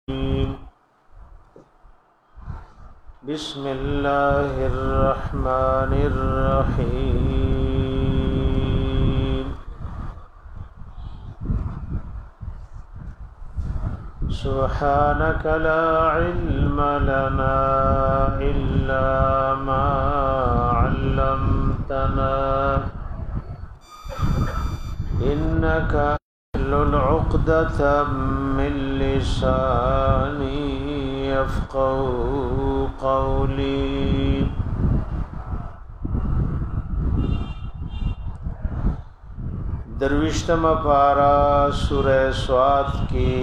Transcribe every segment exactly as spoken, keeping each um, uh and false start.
بسم الله الرحمن الرحيم سبحانك لا علم لنا إلا ما علمتنا إنك تحلل عقدة من لساني يفقهوا قولي درویشتم پارا سورہ سواد کی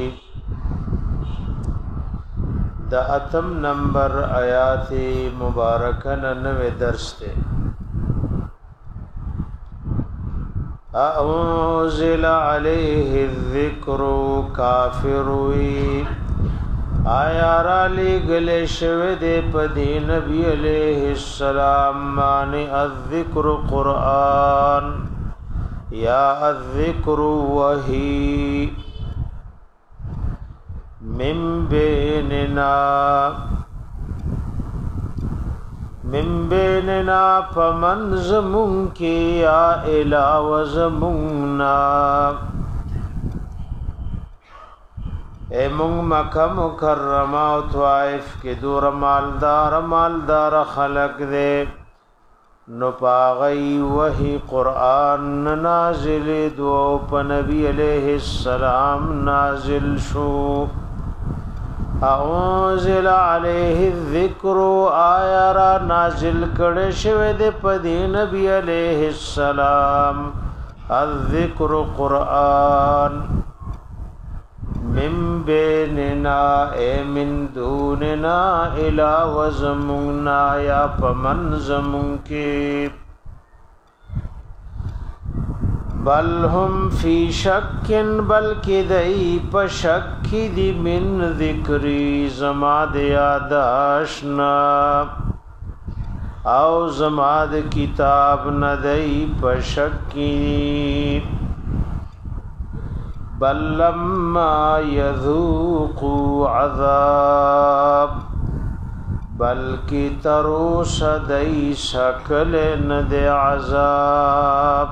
دا اتم نمبر آیات مبارکن نوے درس تے اَأُنزِلَ عَلَيْهِ الذِّكْرُ کافروی آیا را لگلے شوه دے پدی نبی علیہ السلام مانی الذکر قرآن یا الذکر وحی من بیننا من بیننا فمن زمون کی یا الہ زموننا اے مونگ مکہ مکرمہ و طوائف کے دور مالدار مالدار خلق دے نو پاغی وحی قرآن نازل دو پا نبی علیہ السلام نازل شو اعنزل علیہ الذکر آیا را نازل کڑے شوے دے پا دی نبی علیہ السلام الذکر قرآن من بیننا اے من دوننا الہ وزموننا یا پمن زمون کی بل هم فی شکن بلکی دی پشکی دی من ذکری زماد یاداشنا او زماد کتاب ندی پشکی بل لما یذوقوا عذاب بلکی تروس دی شکل ند عذاب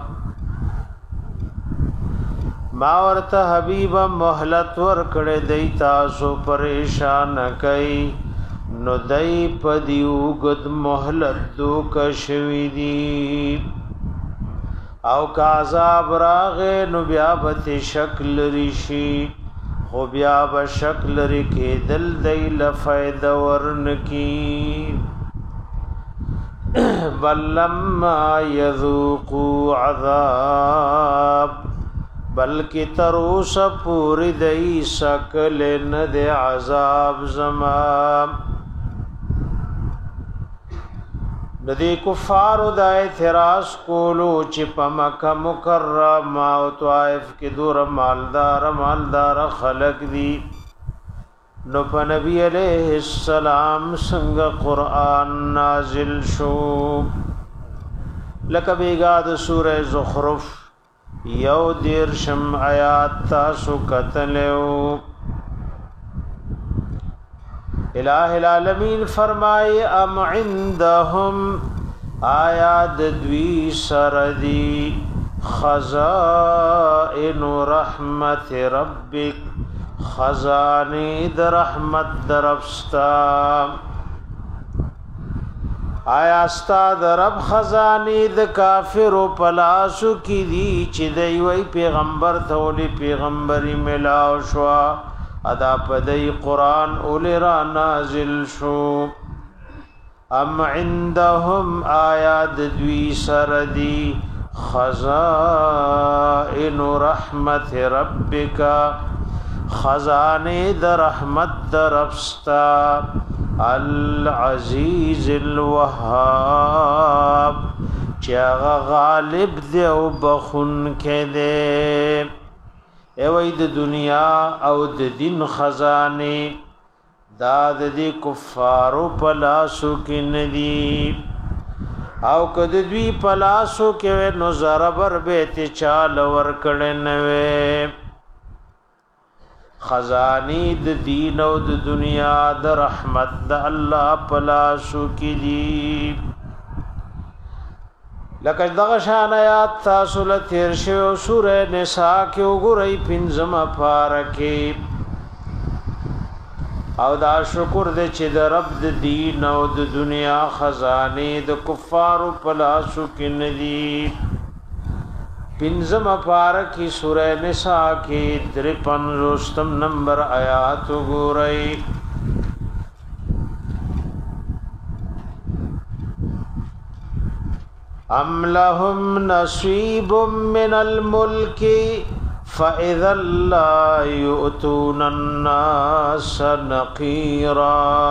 ما ورته حبیبا مهلت ورکړه دی تاسو پریشان کئ نو دای پدیو گد مهلت دو کشوی دی او کا عذاب راغه نو بیا به شکل ریشی خو بیا به شکل ری کې دل دی لفید ورن کی بل لما یذوقوا عذاب بلکی تروس پوری دی سکل ند عذاب زمان ندی کفارو دا اعتراض کولو چی پا مکہ مکرمہ و طائف کی دور مالدار مالدار خلق دی نو پا نبی علیہ السلام سنگ قرآن نازل شو لکا بیگاد سورہ زخرف یو دیر شم آیات تاسو قتلیو الہ العالمین فرمائے ام عندهم آیات دوی سردی خزائن رحمت ربک خزانی در رحمت در افستا آیا استا در رب خزانی د کافر و پلاسو کی دی چی دی وی پیغمبر تولی پیغمبری ملاو شوا ادا پدی قرآن اولی را نازل شو ام عندهم آیات دوی سردی خزائن رحمت ربکا خزانی در رحمت در افستا العزیز الوهاب چاغ غالب دے او بخون کے دے اوی د دنیا او د دین خزانے داد دی کفارو پلاسو کی ندی او کد دوی پلاسو کې نو زربر بیت چال ور کړه نوې خزانی د دین او د دنیا د رحمت د الله پلاسو کی دی لکه دغه شان آیات تاسو له تیر شو سوره نساء کې وګورئ پنځمه پارکه او دا شکر دې چې د رب د دین او د دنیا خزانه د کفارو پلاسو کې ندي پنځم پارکی سورہ نساء کې تریپن نمبر آیات وګورئ ام لهم نصیب من الملک فَإِذَا لَا يُؤْتُونَ النَّاسَ نَقِيرًا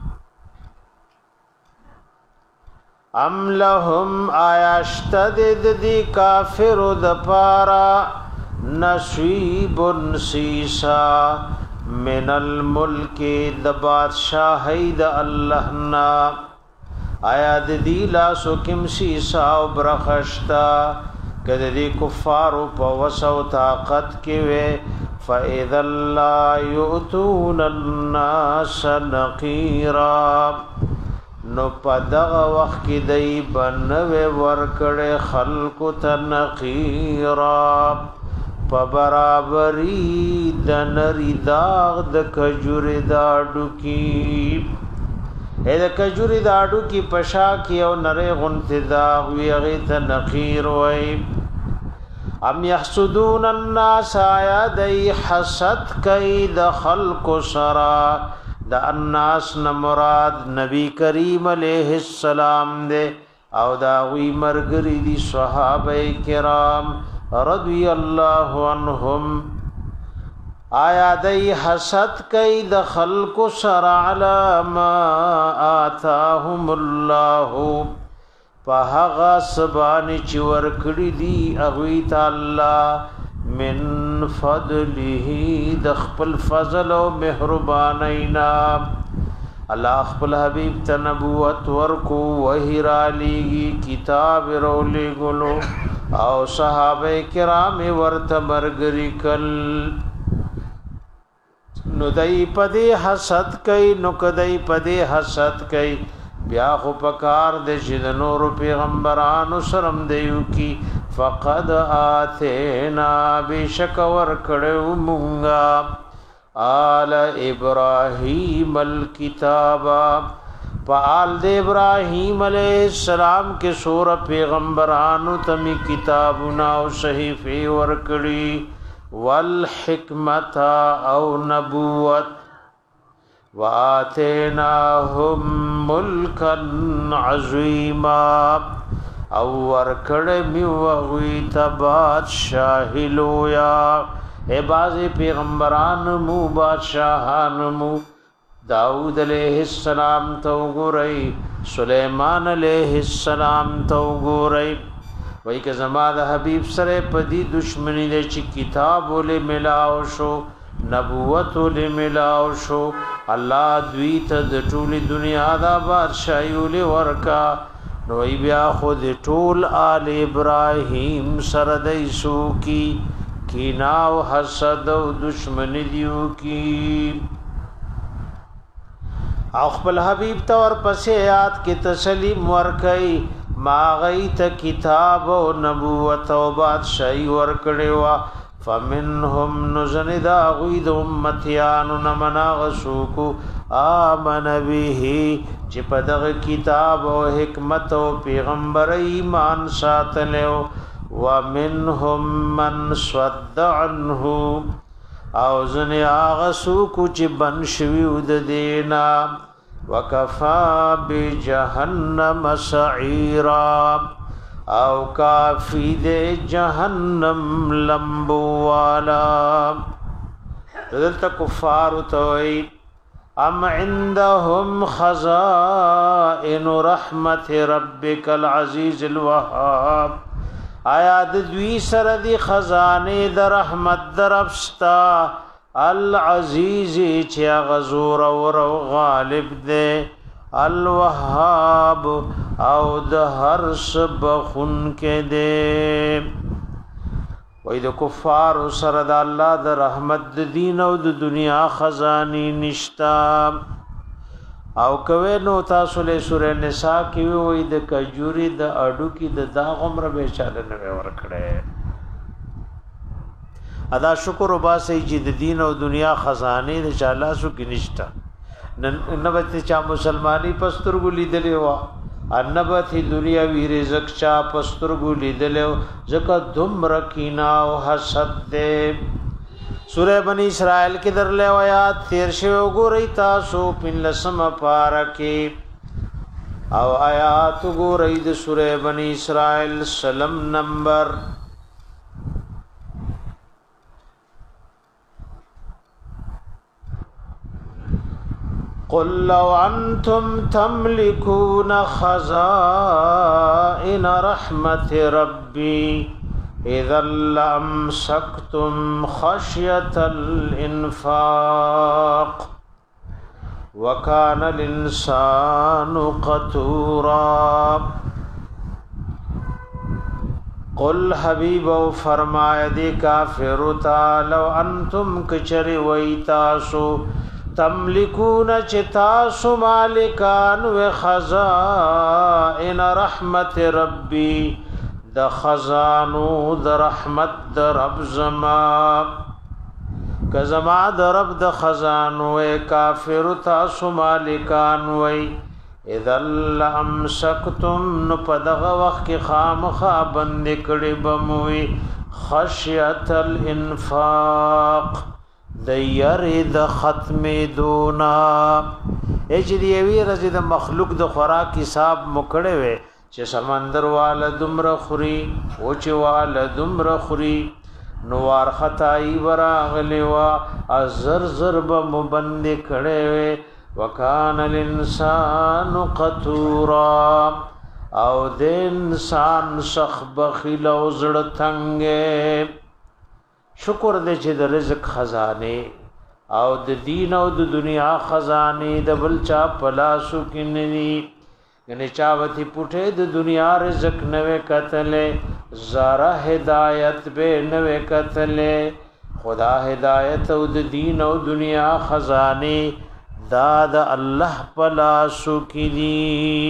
ام لهم آیاشتد دی کافر د پارا نصیب سیسا من الملک د بادشاہی د الله نا آیا د دی لاسو کم سیسا او برخشتا کده دی کفارو په وسو طاقت کې وې فاذا لا يؤتون الناس نقيرا نو پدغه وخت کې دی بنوي ورکړې خلق ته نقيرا په برابرۍ د نری داغ د کجوري داډو کې اې د کجوري داډو کې پشا کې او نری غنته داغ وی هغه ته نقير وای ام يحسدون الناس آیا دی حسد کئی د خلق سرا د الناس نمراد نبی کریم علیہ السلام دے او دا وی مرگری دی صحابہ کرام رضی اللہ عنہم آیا دی حسد کئی د خلق سرا علی ما آتاهم اللہ فهغا سبانی چی ورکڑی دی اغوی تعالی من فضله دخپل فضل و مہربانینا اللہ خپل حبیب تنبوت ورکو وحی را لیگی کتاب رو لگلو او صحابہ کرام ورت مرگری کل نو دای پدی حسد کئی نو کدی پدی حسد کئی بیا خو پکار د شید نور پیغمبرانو سرم دیو کی فقد آتینا بشک ور کړو مونږه آل ابراهیم الکتاب پال د ابراهیم علیہ السلام کې سور پیغمبرانو تمی کتابنا او صحیفه ور کړی والحکمت او نبوت وآتیناهم ملکا عظیما او ورکڑ میوغوی تباد شاہلویا اے بازی پیغمبران مو بادشاہان مو داود علیہ السلام تو گرئی سلیمان علیہ السلام تو گرئی وہی کہ زمان حبیب سرے پدی دشمنی دے چی کتاب لے ملاو شو نبوت لے ملاو شو الله دوی ته د ټولي دنیا دا بادشاہي ولې ورکا نو بیا خود ټول آل ابراهیم سره دیسو کی کینا او حسد او دشمنی دیو کی او خپل حبیب تور پسې یاد کې تسلیم ورکای ما غیت کتاب او نبوت او بادشاہي ورکړې وا فمنهم نزن دا غید امتیان نمنا غسوکو آمن بیهی چی پدغ کتاب و حکمت و پیغمبر ایمان ساتلیو ومنهم من صد عنه او زن آغسوکو چی بنشویو دینا وکفا بجہنم سعیرا او کافی دے جہنم لمبو والا دلتا کفار توئی ام عندهم خزائن رحمت ربک العزیز الوهاب آیا دوی سر دی خزانے در رحمت در افستا العزیز چیا غزور اور غالب دے الوهاب او د هر سب خون کې دے وې د کفار سره د الله د رحمت د دین او د دنیا خزاني نشتا او کوي نو تاسو له سورې نساء کې وې د کجوري د اډو کې د دا عمر به چاله نه ورکړي ادا شکر وباسي چې د دین او دنیا خزانه د چاله سو کې نشتا ننبت چا مسلمانی پسترګو لیدلې وا انبت دنیا وی رزق چا پسترګو لیدلې زکه دمر کینا او حسد دې سورہ بنی اسرائیل کې درلې آیات تیر شو ګورې تاسو پنلسم پارکه او آیات ګورې د سورہ بنی اسرائیل سلام نمبر قل لو انتم تملكون خزائن رحمت ربي اذا لامسكتم خشيه الانفاق وكان الانسان قتورا قل حبيب فرمایا دی کافر تعالو انتم کچری ویتاسو تملکون چتاسو مالکان و خزائن رحمت ربی د خزانو د رحمت د رب زما کزما د رب د خزانو و کافر تاسو مالکان و اذا لامسکتم نو پدغه وخت کې خامخا بند کړي بموي خشیت الانفاق د یری د ختم دونا اچ دی وی رزي د مخلوق د خوراک حساب مکړه وي چې سمندر والا دمر خوري او چې والا دمر خوري نوار خدای وراغلی وا ازر ضرب مبند کړه وي وکان الانسان قتورا او د انسان سخ بخیل او زړه تنګ شکر دې چې د رزق خزانه او د دین او د دنیا خزانه د بلچا پلاسو کیننی غنی چاوتی پټه د دنیا رزق نوې کتلې زارا هدایت به نوې کتلې خدا هدایت او د دین او دنیا خزانه دا د الله پلاسو کینی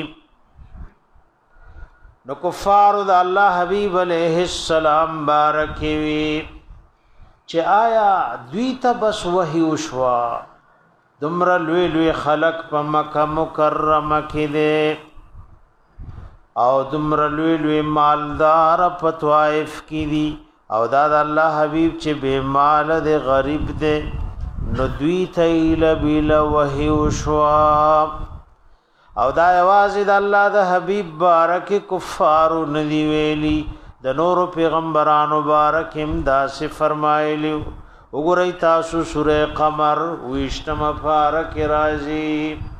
نو کفار د الله حبیب علیہ السلام بارک وی چې آیا دوی ته بس وحی وشوا دمر لوی لوی خلق په مکه مکرمه کې دي او دمر لوی لوی مالدار په طائف کې دي او دا د الله حبیب چې بے مال دي غریب دي نو دوی ته لبل وحی وشوا او دا आवाज د الله د حبیب بارک کفار ندی ویلی د نور پیغمبرانو بارک هم دا سے فرمایلی وګورئ تاسو سورہ قمر وشتم فارک رازی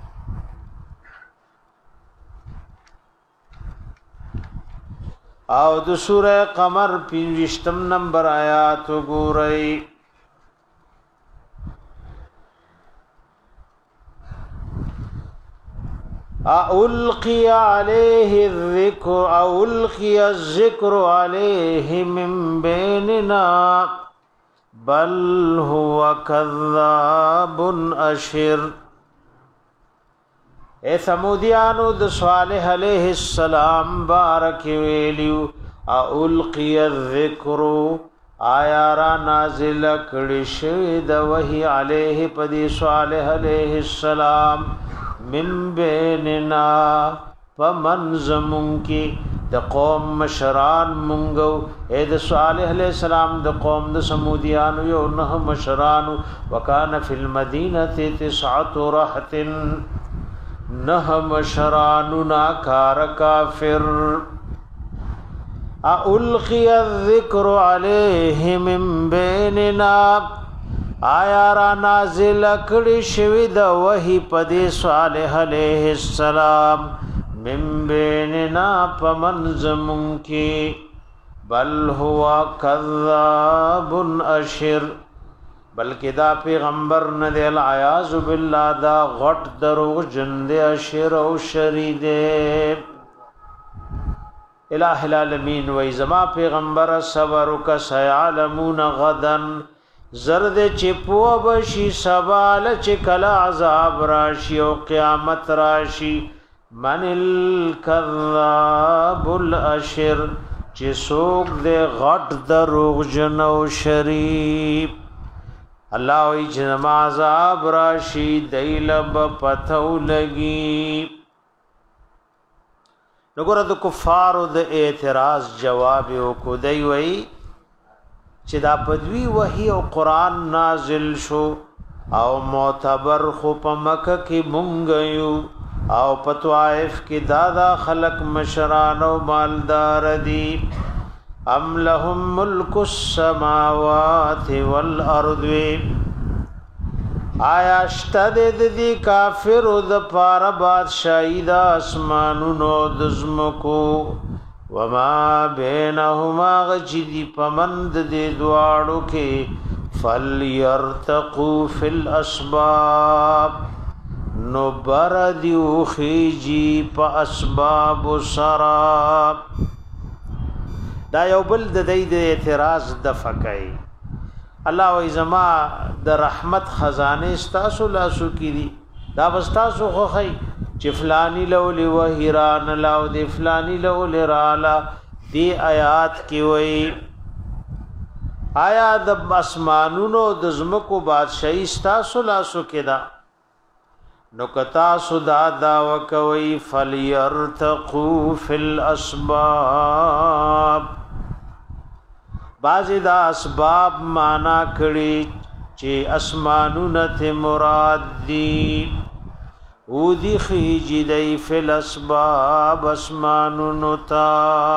او د سورہ قمر پنځم نمبر آیات وګورئ ألقي عليه الذكر ألقي الذكر عليه من بيننا بل هو كذاب أشر اے ثمودیانو د صالح علیہ السلام بارک ویلیو ألقي الذكر آیا را نازل کړي شوی د وحی علیہ پدی صالح علیہ السلام من بیننا فمن زمون کی د قوم مشران مونگو اے د صالح علیہ السلام د قوم د سمودیانو یو نه مشران وکانا فی المدینه تسعه رهط نه مشران ناکار کافر اulقی الذکر علیہ من بیننا آیا را نازل کړي شوی د وحی پدې صالح علیہ السلام من بیننا پمنزمون کی بل هو کذاب اشر بلکې دا پیغمبر نه دی العیاذ بالله دا غټ دروغ جن دی اشر او شری دی الہ العالمین وای زما پیغمبر صبر وک سيعلمون غدا زرد چې پوه بشي سوال چې کله عذاب راشي او قیامت راشي من الکذاب الاشر چې څوک دې غټ دروغ جن او شریف الله وی چې ما عذاب راشي دیلب پتو لګي نګور د کفارو د اعتراض جواب کو دی وی چې دا بدوی وحی او قران نازل شو او معتبر خو په مکه کې مونږ یو او په طائف کې دادا خلق مشران او مالدار دي ام لهم ملک السماوات والارض آیا شتد دی کافر د پار بادشاہی د اسمانونو د زمکو وما بینهما غجدی پمند دی دواړو کې فلیرتقوا فی الاسباب نو بردیو خیجی پا اسباب سراب دا یو بل د دی د اعتراض دفع کئی الله و ازما د رحمت خزانه استاسو لاسو کی دی دا بستاسو خوخی چې فلانی لولی وحیران لاو دی فلانی لولی رالا دی آیات کی وی آیا د اسمانونو د زمکو بادشاہی استاسو لاسو کی دا نو کتا سودا دا وکوی فلیرتقو فی الاسباب بعضی دا اسباب مانا کړي چې اسمانونه ته مراد دي او دی خیجی دی فی الاسباب اسمانونو تا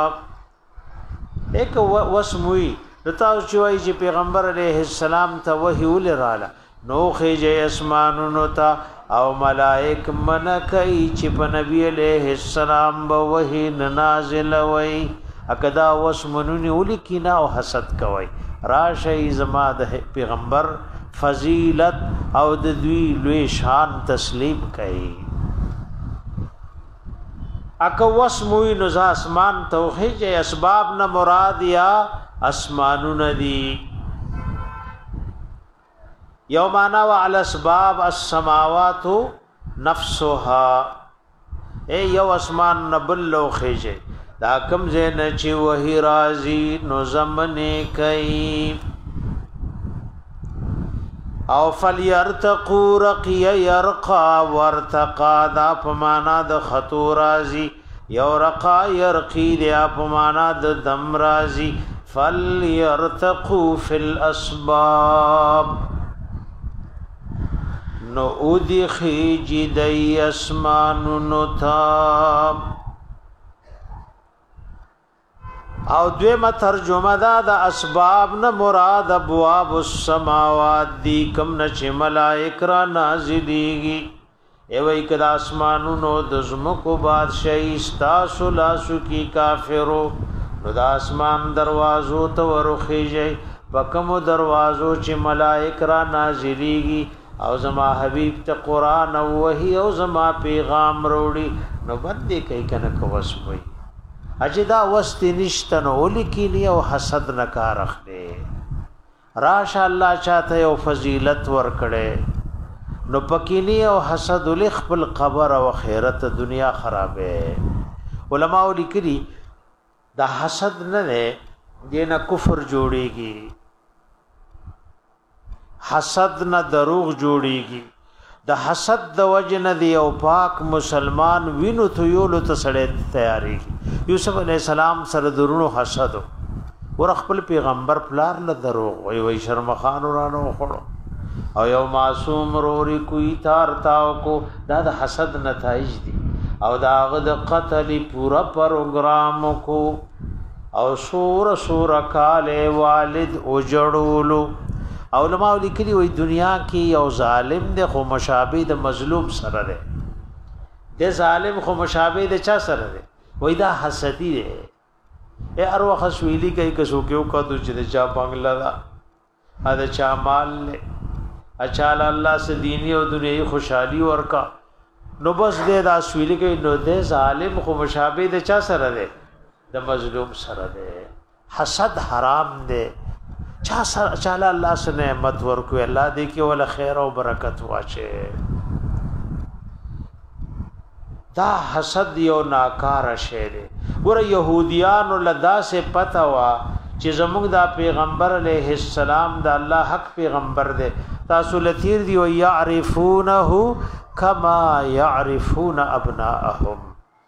ایک وسموی دتاو چوئی چې پیغمبر علیہ السلام ته وحی ولراله نو خیجی اسمانونو تا او ملائک من کئی چې په نبی علیہ السلام به وحی نازل وای اکدا وسمنونی ولیکینا او حسد کوي راشي زما د پیغمبر فضیلت او د دوی لوی شان تسلیم کوي اک وسموی نو اسمان توحید اسباب نه مراد یا اسمانون دی یومانا وعلى اسباب السماوات نفسها اے یو اسمان نبلو خیجه دا کم زین چی وحی رازی نو زمنے کئی او فلیرتقو رقی یرقا ورتقا دا پمانا دا خطو رازی یو رقا یرقی دا پمانا دا دم رازی فلیرتقو فی الاسباب نو اودی خیجی دی اسمانو نتاب او دویمه ترجمه دا د اسباب نه مراد ابواب السماوات دی کم نه چې ملائک را نازلېږي ای وای کدا اسمانونو د زمکو بادشاہي استاسو لاسو کی کافرو نو د اسمان دروازو ته ورخیږي پکمو دروازو چې ملائک را نازلېږي او زما حبیب ته قران او وحی او زما پیغام وروړي نو باندې کوي کنه کوس وای اجدا وست نشتن ولیکینی او حسد نکار اخلي راش الله چاته او فضیلت ور کړي نو پکینی او حسد ول خپل قبر او خیرت دنیا خرابه علماء لیکلي دا حسد نه نه دینه کفر جوړيږي حسد نه دروغ جوړيږي د حسد د وجنه دی او پاک مسلمان وینو ته یولو ته سړی تیاری یوسف علی السلام سره درونو حسد ور خپل پیغمبر پلار له دروغ وی وی شرمخان ورانو خړو او یو معصوم روري کوي تار تاو کو دا د حسد نتایج دي او دا غد قتل پورا پروګرام کو او سور سور کاله والد اوجړولو علماء لیکلي وي دنیا کې یو ظالم دی خو مشابه د مظلوم سره دی د ظالم خو مشابه د چا سره دی وای دا حسدی دی اے ارواح سویلی کوي کسو کېو کدو چې د چا بنگلا دا ا د چا مال له اچال الله س دینی او دنیوي خوشحالي ورکا نو بس دې دا سویلی کوي نو د ظالم خو مشابه د چا سره دی د مظلوم سره ده حسد حرام ده چا سره چاله الله سره نعمت ورکو الله دې کې ول خیر او برکت واچي دا حسد یو ناکار شی ده ګور يهوديان لدا سے پتا وا چې زموږ دا پیغمبر علیه السلام دا الله حق پیغمبر دی تاسو لثیر دی او يعرفونه کما يعرفون ابناءهم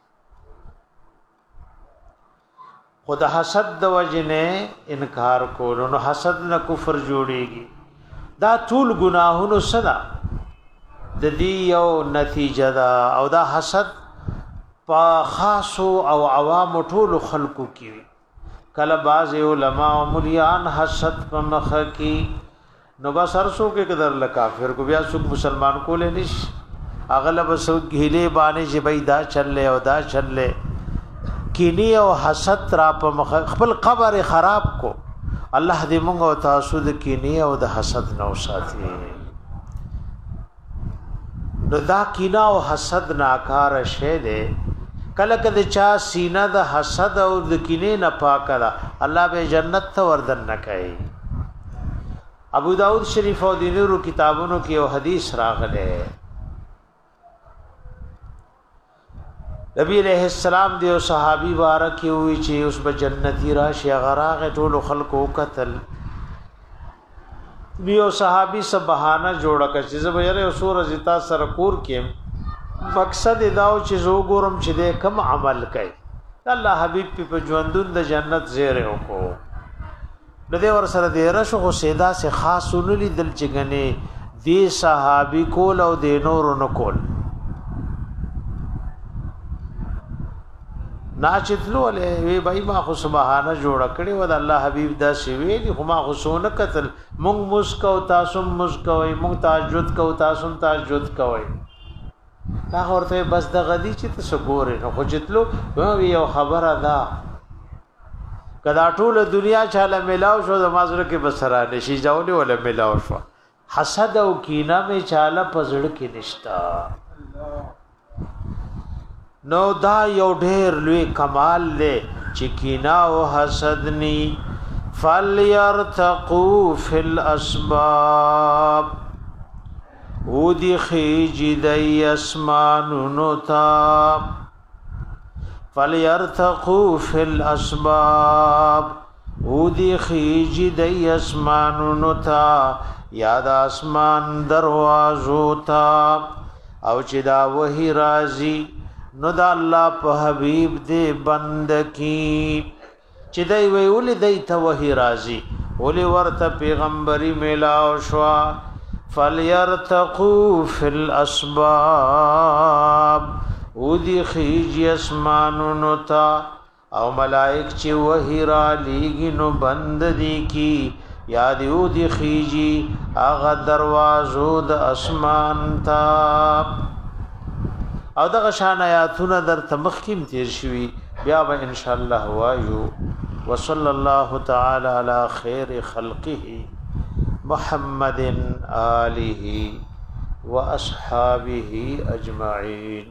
خدا حسد د وجنه انکار کولو نو حسد نه کفر جوړیږي دا ټول گناهونو صدا د دې یو نتیجه ده او دا حسد په خاصو او عوام ټول خلقو کې کله باز علماء او مليان حسد په مخ کې نو بس هرڅو کې قدر ل کافر کو بیا څوک مسلمان کو لې نش اغلب سو غیله باندې چې بای دا چلې او دا چلې کینی او حسد را په مخ خپل قبر خراب کو الله دې موږ او تاسو د کینی او د حسد نو ساتي نو دا کینا او حسد ناکار شه دې کله کله چا سینه د حسد او د کینې نه پاکړه الله به جنت ته وردن نه کوي ابو داود شریف او د نورو کتابونو کې یو حدیث راغله نبی علیہ السلام دیو صحابي بارک وی چې اوس به جنتی راشي غراغه ټول خلکو قتل دیو صحابي سب بهانه جوړه کړ چې زبره سور زتا سر کور کې مقصد داو چې زو ګورم چې دې کم عمل کوي الله حبيب په ژوندون د جنت زیره وکړو نو دې ور سره دې رشو خو سیدا سے خاصونلی دل چګنه دې صحابي کول او دې نور نو کول ناچتلو له وی بای ما خو سبحانه جوړ کړي و د الله حبيب دا سی وی دي خو ما خو سونه قتل مونږ مسکو تاسو مسکوي مونږ تهجد کو تاسو تهجد کوي دا ورته بس د غدي چې تاسو ګورئ نو خو جتلو یو خبره ده کدا ټول دنیا چاله ملاو شو د مازره کې بسرا نشي ځاولې ولا ملاو شو حسد او کینه می چاله پزړ کې نشتا نو دا یو ډېر لوی کمال دی چې کینه او حسد ني فليرتقوا في الاسباب ودی خیجی دی اسمانونو تا فلیرتقو فی الاسباب ودی خیجی دی اسمانونو تا یاد اسمان دروازو تا او چې دا وحی رازی نو دا اللہ پا حبیب دے بند کی چې دی وی اولی دی تا وحی رازی اولی ورطا پیغمبری ملاو شوا فَلْيَرْتَقُوا فِي الْأَسْبَابِ ودی خیج اسمانونو تا او ملائک چې وحی را لیگی نو بند دی کی یاد ودی خیجی آغا دروازو د اسمان تا او دغه شان آیاتونه در تمخکیم تیر شوی بیا به ان شاء الله وایو وصلی الله تعالی علی خیر خلقه محمد آله واصحابه اجمعین.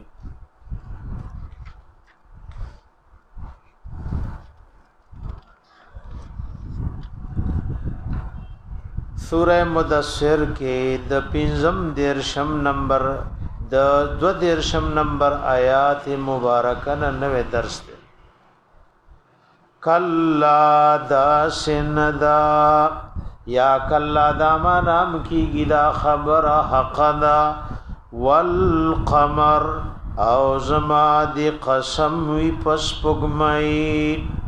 سورہ مدثر کے د پنځم دیرشم نمبر د دو دیرشم نمبر آیات مبارکه نوے درس دے. کلا دا سندا یا کلا دا ما نام کی گدا خبر حق دا والقمر او زما دی قسم وی پس پگمائی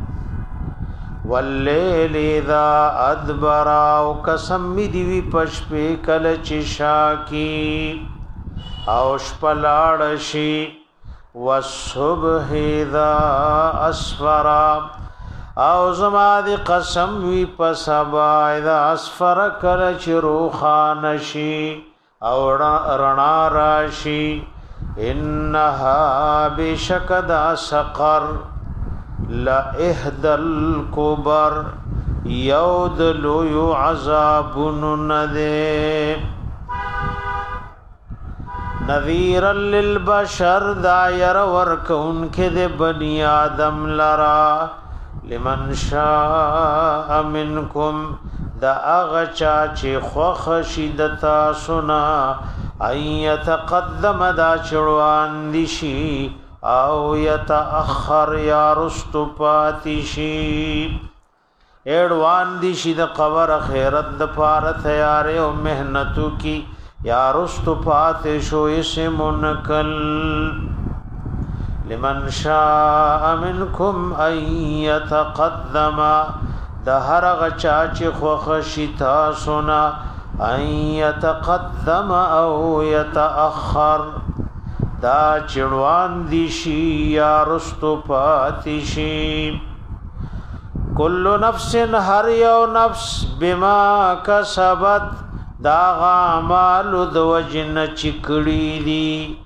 واللیل اذا ادبر او قسم می دی وی پش پی کل چشاکی او شپلاړشی والصبح اذا اسفر او زما دی قسم وی پسبا اذا اسفر کل چروخانشی او رنا راشی انها بشکدا سقر لا اهدل کبر یود لو عذاب نده نذیرا للبشر دایر ورکون کے دے بنی آدم لرا لمن شاء منکم دا اغچا چی خوخ شدتا سنا ان یتقدم دا چڑوان دیشی او یتأخر یا رستو پاتشی ایڑوان دیشی دا قبر خیرت دا پار تیارے و محنتو کی یا رستو پاتشو اس منکل لمن شاء منکم ان یتقدم دا هر غچا چی خوخشتا سنا ان یتقدم او یتأخر دا چڑوان دیشی یا رستو پاتشی کل نفس ہر یو نفس بما کسبت دا غامال دو جن چکڑی دی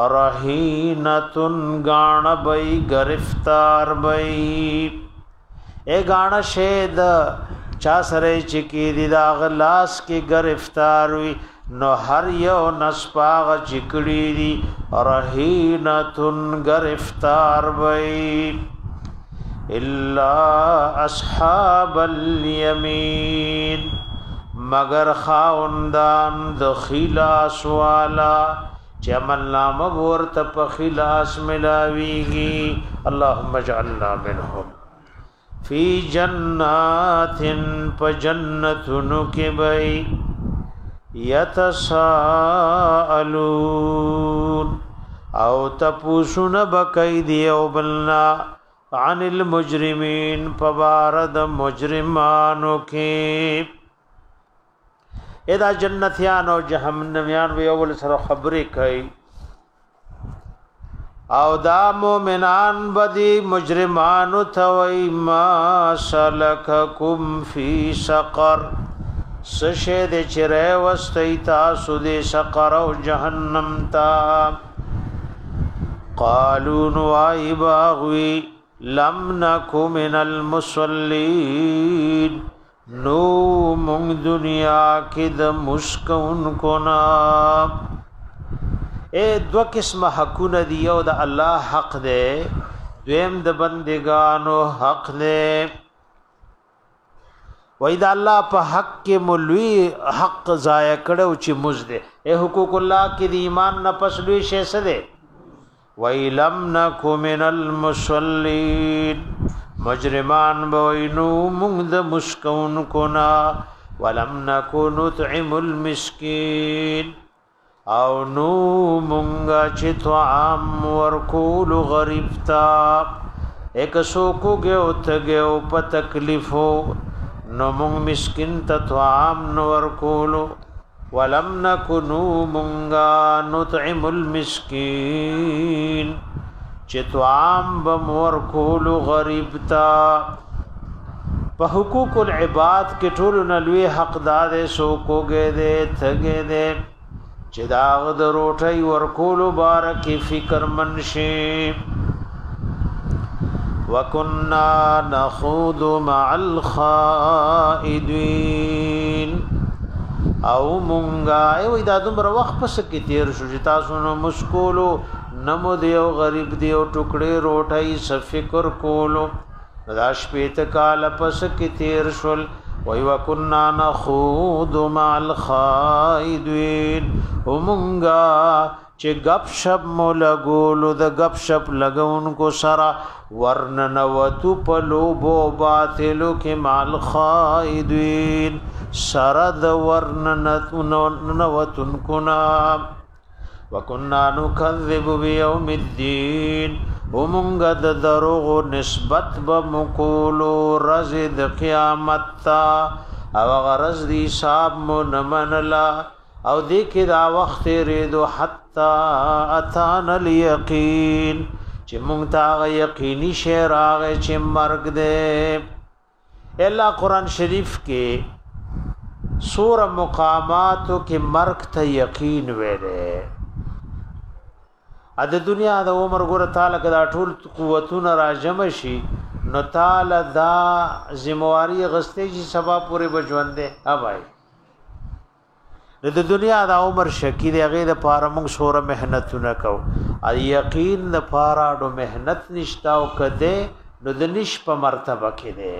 رہینتن گان بئی گرفتار بئی اے گانا شید چا سرے چکی دی دا غلاس کی گرفتار ہوئی نو ہر یو نسپاغ چکڑی دی رہینتن گرفتار بئی الا اصحاب الیمین مگر خاوندان د خلاص والا چمن نام ورت په خلاص ملاویږي اللهم اجعلنا منهم فی جنات پجنتن کې بی یتساءلون او تپوسن بکای دی او بلنا عن المجرمین پبارد مجرمانو کې ادا جنتیان او جهنميان وی اول سره خبرې کوي او دا مومنان بدی مجرمان توي ما سلككم في سقر سشد چره واستي تاسو دې سقر او جهنم تا قالوا نوای باغوي لم نكن من المصلين نو مونږ دنیا کې د مشکون کو نا اے دو قسم حقونه دی او د الله حق دی دویم د بندگانو حق دی وای د الله په حق کې مولوی حق ضایع کړو چې مزده اے حقوق الله کې د ایمان نه پسلوي شي څه دی وای لم نکو من المصلین مجرمان بوینو مونږ د مشکون کنا ولم نکو نطعم المسکین او نو مونږه چې طعام ورکول غریب تا ایک سو کو گیو تگیو په تکلیفو نو مونږ مسکین ته طعام نو ورکولو ولم نکو مونږه نطعم المسکین چې طعام بمور کول غریب تا په حقوق العباد کې ټول نلوي حقدار سو کوګه دې ثګه دې چې داغ د روټي ورکول بارک فکر منشي وکنا نخوض مع الخائدين او مونږه ای دا دومره وخت پس کې تیر شو چې تاسو نو مشکولو نمو دیو غریب دیو ټوکړې روټای سفکر کولو داش پیت کال پس کی تیر شول وای وکنا نخوض مع الخائدين ومنغا چې غپ شپ مولا ګولو د غپ شپ لګون کو سرا ورن نوتو پلو بو باطلو کې مال خائدين سرا د ورن نوتن کنا وکنا نکذب بیوم الدین ومونږ د دروغ نسبت بمقولو رزد قیامت تا او غرض دی صاحب منمنلا او دی کې دا وخت ریدو حتا اتان الیقین چې مونږ ته یقیني شی راغی چې مرګ دی الا قران شریف کې سور مقاماتو کې مرګ ته یقین ویلې ا د دنیا د عمر ګور تعالی کدا ټول قوتونه راجم شي نو تعالی دا ذمہواری غسته چې سبا پورې بجوندې اوبای د دنیا د عمر شکی دی هغه د پاره موږ سوره مهنتونه کو ا یقین د پاره د مهنت نشتا او کده نو د نش په مرتبه کې دی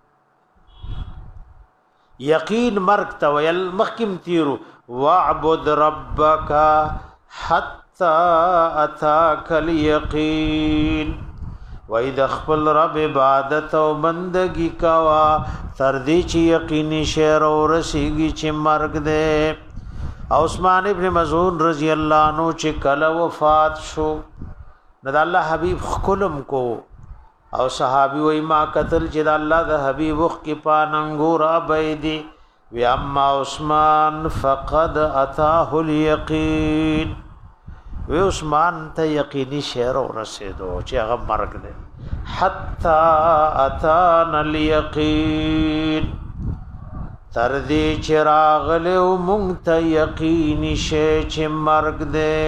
یقین مرګ ته ویل مخکم تیرو واعبد ربک حتا اتاک الیقین و اذا خپل رب عبادت او بندگی کوا تر دې چې یقیني شعر او رسیږي چې مرګ دی عثمان ابن مزعون رضی الله عنه چې کله وفات شو د الله حبیب خلم کو او صحابي وای ما قتل چې د الله د حبيب وخ کې پاننګور ابيدي وی اما عثمان فقد اتاه اليقين وی عثمان ته یقیني شعر ورسېدو چې هغه مرګ دی حتا اتانا اليقين تر دې چراغ له مونږ ته یقیني شې چې مرګ دی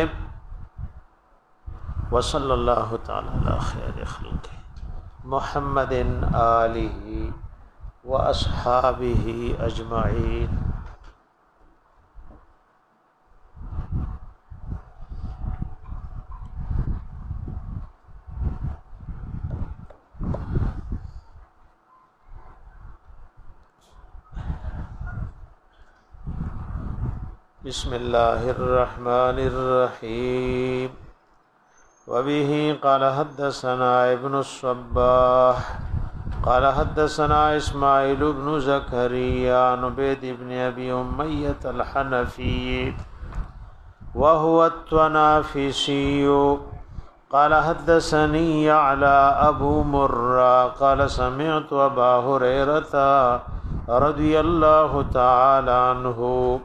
وصلى الله تعالى على خير خلقه محمد آله وأصحابه أجمعين بسم الله الرحمن الرحيم وبه قال حدثنا ابن الصباح قال حدثنا اسماعيل بن زكريا عن عبيد بن ابي اميه الحنفي وهو التنافسي قال حدثني على ابو مرة قال سمعت ابا هريره رضي الله تعالى عنه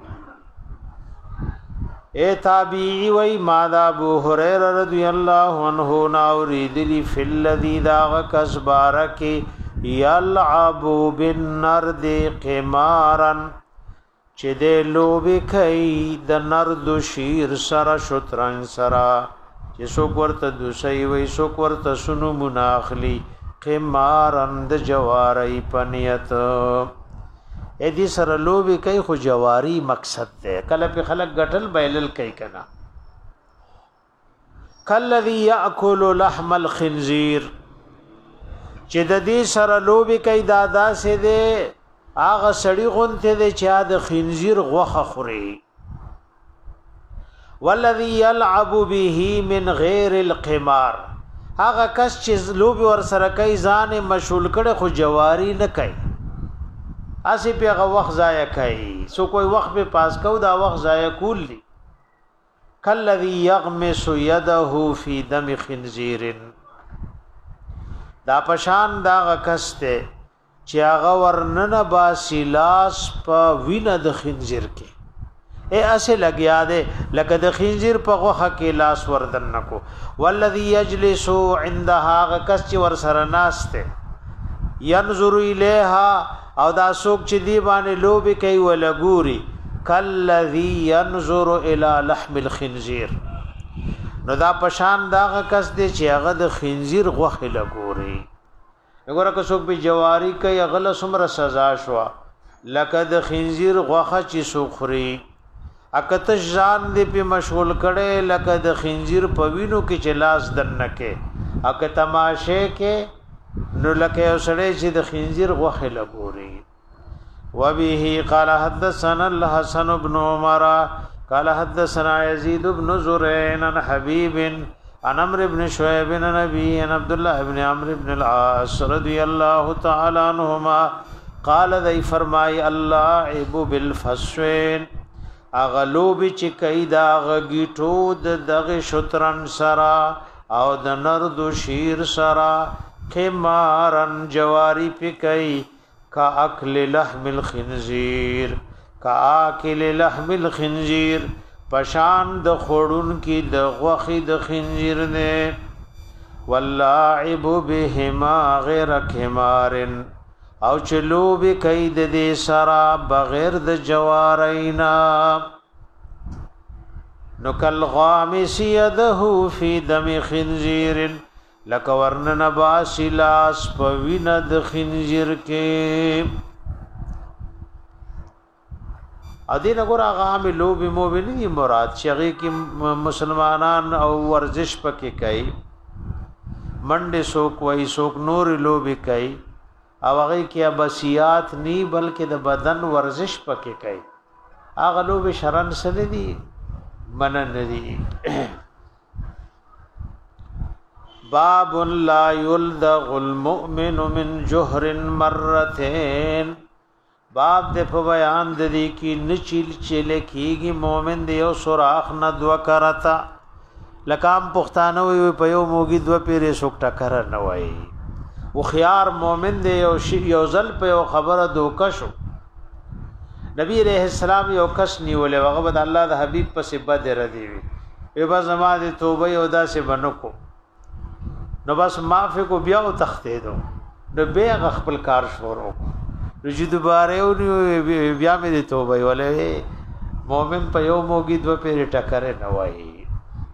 اے تابعی وی مادا ابو هريره رضی الله عنه ناوریدلی فی الذی داغ کسبارک یلعب بالنرد قمارا چې دې لوبي کوي د نرد شیر سره شطرنج سره چې څوک ورته دوسي وي څوک ورته سنو مناخلی قمارا د جواری پنیت اې دې سره لوبي کوي خو جواری مقصد ده کله په خلق غټل بیلل کوي کنا کلذي ياكل لحم الخنزير چې د دې سره لوبي کوي دادا سي ده اغه سړی غونته ده چې د خنزير غوخه خوري والذي يلعب به من غير القمار هغه کس چې لوبي ور سره کوي ځان مشغول کړي خو جواری نه کوي اسی په وخت ضایع کوي سو کوئی وخت به پاس کو دا وخت ضایع کول دي کلذي يغمس يده في دم خنزير دا پشان دا غکسته چې هغه ورننه باسلاس په وینه د خنزير کې اے اسه لګیا ده لکه د خنزير په غوخه کې لاس وردن نکو والذي يجلس عندها غکس چې ور سره ناشته ينظر اليها او دا سوک چې دی باندې لوبي کوي ولا ګوري کلذي ينظر الى لحم الخنزير نو دا پشان دا کس دی چې هغه د خنزير غوخه لګوري وګوره که څوک به جواری کوي غل سمره سزا شو لکه د خنزير غوخه چې سوخري اکته ځان دې په مشغول کړي لکه د خنزير په وینو کې چې لاس دنکه اکه تماشه کې نو لکه اوسړې چې د خنزير غوخه لګوري وبه قال حدثنا الحسن بن عمر قال حدثنا يزيد بن زرين عن حبيب عن عمرو بن شعيب عن نبي عن عبد الله بن عمرو بن العاص رضي الله تعالى عنهما قال ذي فرمای الله عب بالفسوين اغلوب چې کیدا غیټو د دغه شترن سرا او د نرد شیر سرا خمارن جواری پکئی کا اکل لحم الخنزیر کا اکل لحم الخنزیر پشان د خورون کی د غوخی د خنزیر نے واللاعب بهما غیر خمارن او چلو بکئی د دې سرا بغیر د جوارینا نو کل غامس يده فی دم خنزیر لکه ورننه باسلاس په وینه د خنزیر کې ادین وګور هغه عام لوب موبنی مراد شغی کې مسلمانان او ورزش پکې کوي منډه سوک وای سوک نور لوب کوي او هغه کې ابسیات نی بلکې د بدن ورزش پکې کوي هغه لوب شرن سره دي منن دي باب لا يلدغ المؤمن من جهر مرتين باب د په بیان د دې کې نچیل چیل کېږي مؤمن دی او سوراخ نه دو کرتا لکام پښتانه وي په یو موګي دو پیره سوک ټکر نه وای او خيار مؤمن دی او شی یو ځل په یو خبره دوکه شو نبی عليه السلام یو کس نیولې هغه بد الله د حبيب په سبب ردی وي په با زما د توبه یو داسې بنکو نو بس معافی کو بیا او تختې دو نو بیا خپل کار شروع رجو دوباره او بیا مې د توبه ولې مؤمن په یو موګي دو پیری ټکر نه وای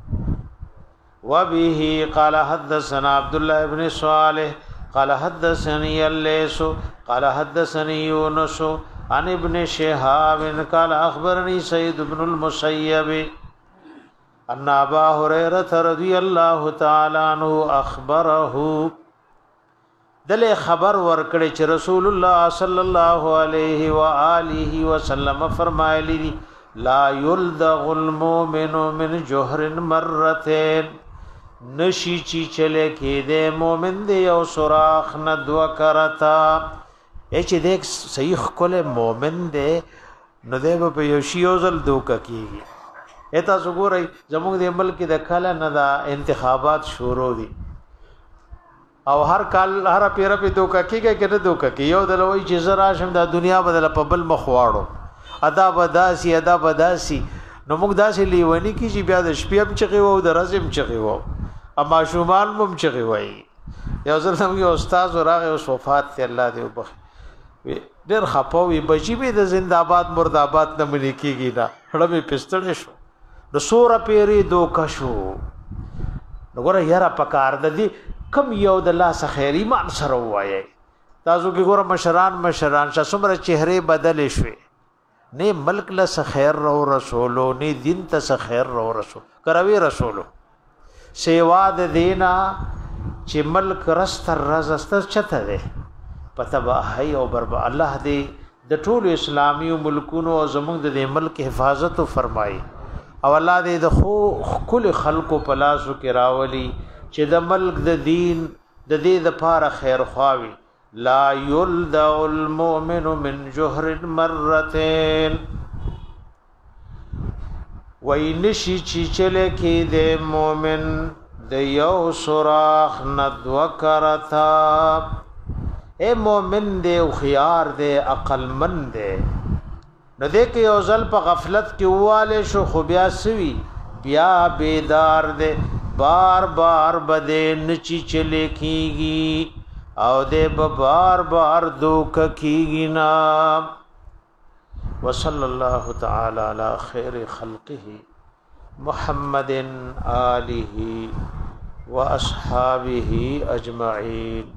وبه قال حدثنا عبد الله ابن صالح قال حدثني الليث قال حدثني يونس عن ابن شهاب قال اخبرني سيد بن المسيب ان ابا هريره رضي الله تعالى عنه اخبره دل خبر ورکړي چې رسول الله صلی الله علیه و آله وسلم فرمایلی لا يلدغ المؤمن من جهر مرتين نشی چی چلے کې دے مومن دی او سوراخ نه دو کرتا اچ دیک صحیح کله مومن دی نو دی په یو شیوزل دوک کیږي اته وګورئ زموږ د ملک د کله نه دا انتخابات شروع دي او هر کال هر پیر په دوکا کېږي کنه دوکا کې یو دلوي چې زرا شم د دنیا بدل په بل مخواړو ادا بداسي ادا بداسي نو موږ داسې لیونی کی چې بیا د شپې هم چغي وو د رزم چغي وو اما شومان مم چغي وای یو ځل هم یو استاد ورغه او وفات ته الله دې وبخ ډېر خپوي بچی به د زنده‌باد مرداباد نه منی کیږي دا هړمه پستړې شو د سور پیری دوکا شو وګوره یاره پکار د دې کم یو د الله څخه خیر ایمان سره وایي تاسو کې ګوره مشران مشران شسمره چهره بدل شوي نه ملک له خیر رو رسولو نه دین ته خیر رو رسول کروي رسولو سیوا د دینا چې ملک رستر رزستر چته ده پتبه او بربا الله دې د ټولو اسلامي ملکونو او زموږ د ملک حفاظت فرمایي او الله دې د خو کل خلقو پلاسو کې راولي چې د ملک د دین د دې د پاره خیر خواوي لا يلدغ المؤمن من جهر مرتين وینشی چی چلے کې د مؤمن د یو سوراخ ندو کرتا اے مؤمن دے خيار دے عقل مند دے نو دې کې یو ځل په غفلت کې واله شو خو بیا سوي بیا بیدار دے بار بار بده نچی چلے کیږي او دې بار بار دوک کیږي نا وصلی الله تعالی علی خیر خلقه محمد آله واصحابه اجمعین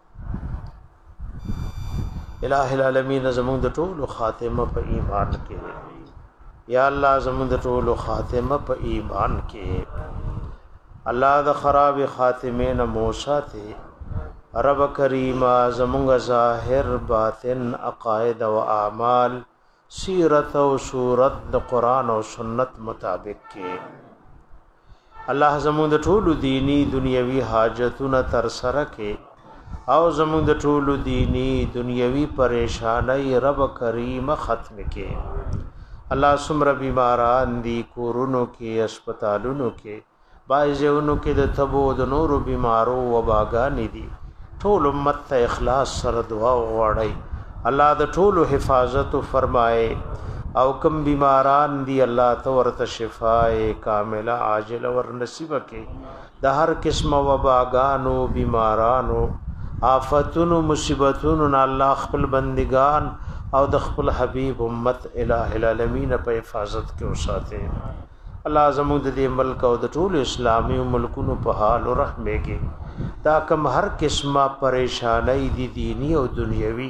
الہ العالمین زمون د ټولو خاتمه په ایمان کې یا الله زمون د ټولو خاتمه په ایمان کې الله د خراب خاتمه نه موساته رب کریم زمونږ ظاهر باطن عقاید او اعمال سیرت او صورت د قران او سنت مطابق کې الله زمونږ د ټولو دینی دنیوي حاجتونه تر سره کې او زمونږ د ټولو دینی دنیوي پریشانای رب کریم ختم کې الله سمره بیماران دي کورونو کې هسپتالونو کې بایزونو کې د تبو د نورو بیمارو وباګانی دي ټول امت ته اخلاص سره دعا وغواړي الله د ټولو حفاظت فرمائے او کم بیماران دی الله تو ورته شفای کامله عاجل ور نصیب کې د هر قسم وباګانو بیمارانو آفتونو مصیبتونو نه الله خپل بندگان او د خپل حبیب امت الہ العالمین په حفاظت کې وساته الله زموږ د دې ملک او د ټول اسلامي ملکونو په حال او رحمه کې دا کم هر قسمه پریشانای دي دینی او دنیوي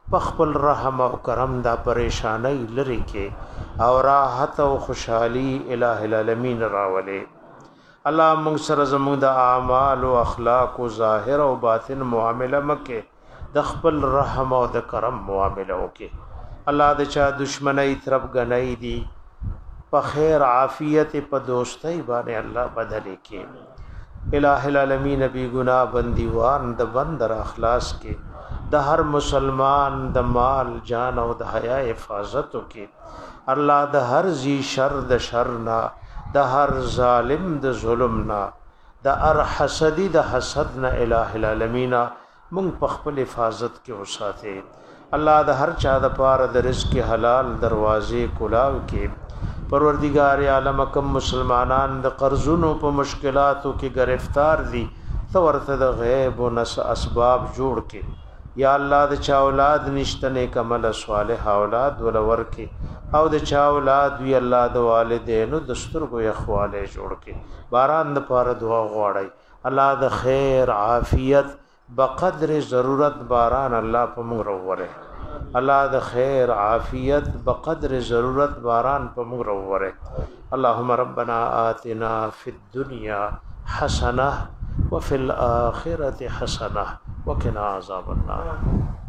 پخپل رحم او کرم دا پریشانی لری کې او راحت او خوشحالی الہ العالمین راولې. الله موږ سره زموږ د اعمال او اخلاق او ظاهر او باطن معامله مکه د خپل رحم او د کرم معامله وکي. الله د چا دشمنی طرف غنۍ دي په خیر عافیت په دوستۍ باندې الله بدلې کې. الہ العالمین بی گناہ بندیوان د بندر اخلاص کې د هر مسلمان د مال جان او د حیا حفاظت وکي. الله د هر ذی شر د شر نه د هر ظالم د ظلم نه د هر حسدی د حسد نه الہ العالمین مونږ په خپل حفاظت کې وساته. الله د هر چا د پاره د رزق حلال دروازې کلاو کې. پروردگار عالم کم مسلمانان د قرضونو په مشکلاتو کې گرفتار دي تو ورته د غیب او نس اسباب جوړ کې. یا الله د چا اولاد نشته نیک عمل صالح اولاد ولور کې او د چا اولاد وی الله د والدینو د سترګو یخواله جوړ کې. باران د پاره دعا غواړي الله د خیر عافیت بقدر ضرورت باران الله په موږ وروره. الله د خیر عافیت بقدر ضرورت باران په موږ وروره. اللهم ربنا آتنا فی الدنيا حسنه وفي الاخره حسنه وقنا عذاب النار.